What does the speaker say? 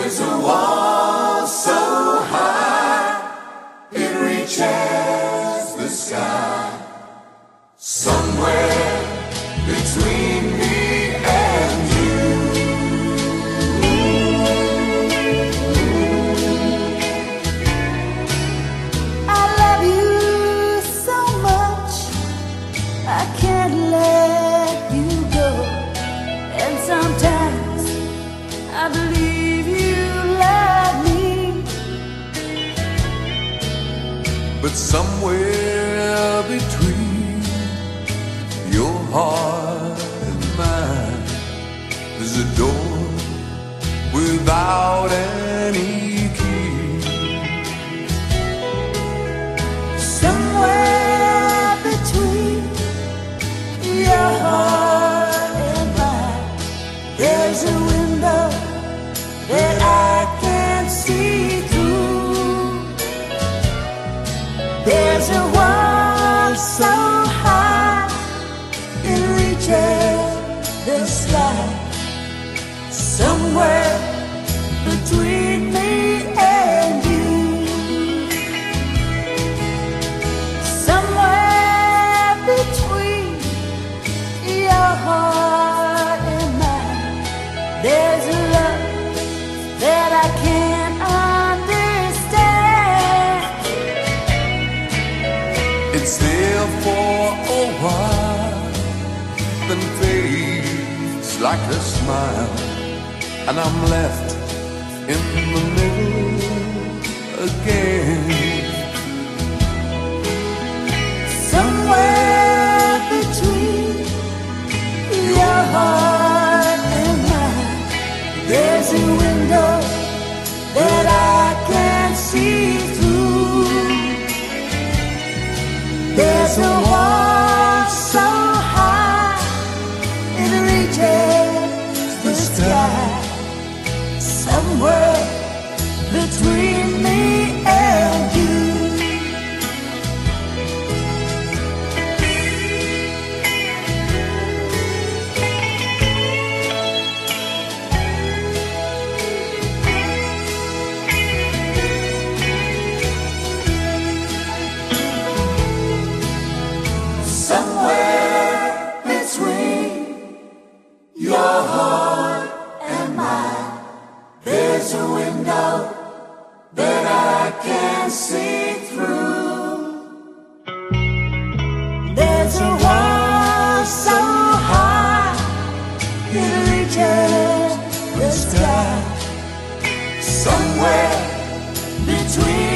There's a wall so high it reaches the sky. Somewhere between me and you. I love you so much, I can't let you go. And sometimes I believe you love me, but somewhere between your heart and mine, there's a door without any key. somewhere between your heart and mine. There's a window that I can't see through. There's a wall so high it reaches the sky. Somewhere between me and you. Somewhere between your heart and mine. There's a love that I can't understand. It's there for a while, then fades like a smile, and I'm left in the middle again. Somewhere between your heart and mine. There's a window that I can't see through. There's a wall so high it reaches the sky. Somewhere between me and you. Somewhere between your heart and mine, there's a window that I can't see through. There's a wall so high it reaches the sky. Somewhere between